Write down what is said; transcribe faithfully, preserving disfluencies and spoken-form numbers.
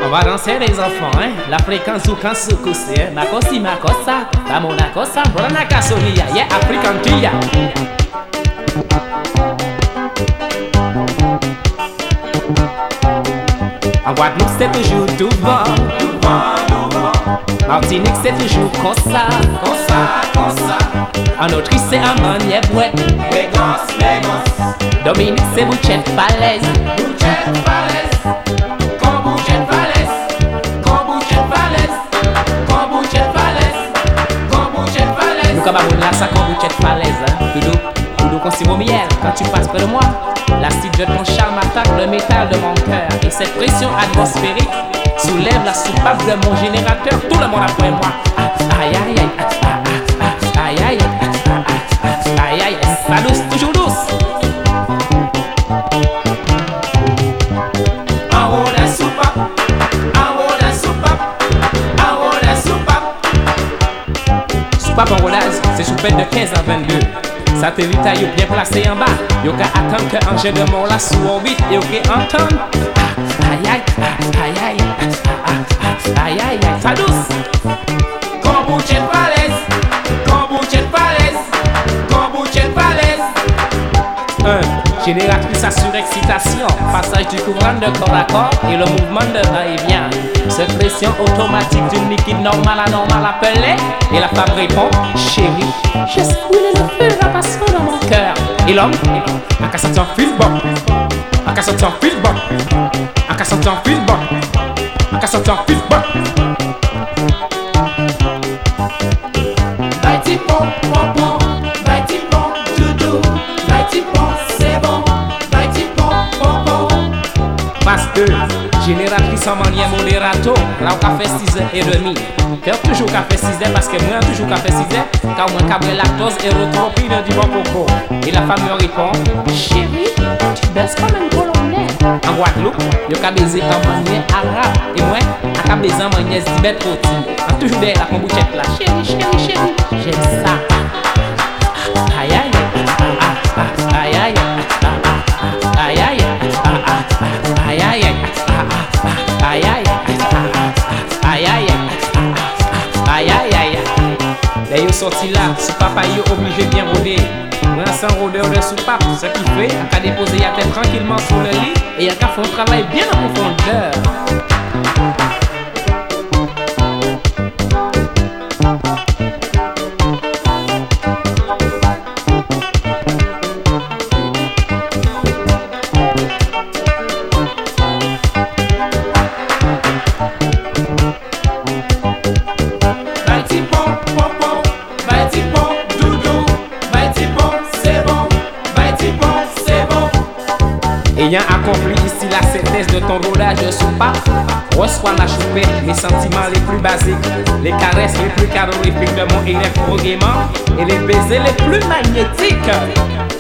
On va danser les enfants, hein. La fréquence ou quand se cousse, hein. Makosi, makosa, la monacosa, brana kasoria, yeah, African tia. En Guadeloupe, c'est toujours tout vent, tout vent, tout vent. Martinique, c'est toujours comme ça, comme ça, comme ça. En Autriche, c'est un manière bouette, Lagos, Lagos. Dominique, c'est bouchette falaise, bouchette falaise. Comme bouchette falaise, comme bouchette falaise, comme bouchette falaise, comme bouchette falaise. Nous, comme à là, ça, comme bouchette falaise, hein. Tout doux, tout doux, comme si mon miel, quand tu passes près de moi. L'acide de ton charme attaque le métal de mon cœur. Et cette pression atmosphérique soulève la soupape de mon générateur. Tout le monde après moi. Aïe aïe aïe, aïe aïe aïe, aïe aïe, ça douce, toujours douce. En haut la soupape, en haut la soupape, en haut la soupape. Soupape en rodage, c'est soupette de quinze à vingt-deux. Satellite yo bien placé en bas. Yo ka attendre que un jet de mort là sous orbite. Yo ka entendre. Aïe aïe aïe aïe aïe aïe aïe aïe. Ça douce. Kombucha falaise, kombucha falaise, kombucha falaise. un. Génératrice à surexcitation. Passage du courant de corps à corps et le mouvement de va-et-vient. Cette pression automatique d'une liquide normale à normale appelée. Et la femme répond, chérie, je sais où est le feu, la passion dans mon cœur. Et l'homme, à qu'à sortir en fil bon, à qu'à sortir en fil bon, à qu'à sortir en fil bon, à qu'à sortir en fil bon. Bâti bon, bon, bon, bâti bon, doudou, bâti bon, c'est bon, bâti bon, bon, bon. Parce que génératrice en manière modérato, là on a fait six heures et demie. Faire toujours café six heures parce que moi toujours café six heures, car moi câble lactose et retropine du bon coco. Et la femme me répond, chérie, tu baisses comme un polonais. En Guadeloupe, yo ka baiser en manière arabe. Et moi, a ka baiser en manière zibet roti. En toujours derrière la kombuchette là. Chérie, chérie, chérie, j'aime ça. Aïe aïe, aïe aïe, aïe aïe, aïe aïe, aïe aïe, aïe aïe, aïe aïe, aïe aïe aïe. Là yo sorti là, si papa yo obligé bien rôder. Moi sans rôdeur de soupape, ce qui fait, on a déposé la tête tranquillement sur le lit et on a fait un travail bien en profondeur. Ayant accompli ici la synthèse de ton rodage de soupape, reçois la choupette, les sentiments les plus basiques, les caresses les plus calorifiques de mon électro-gaiement et les baisers les plus magnétiques.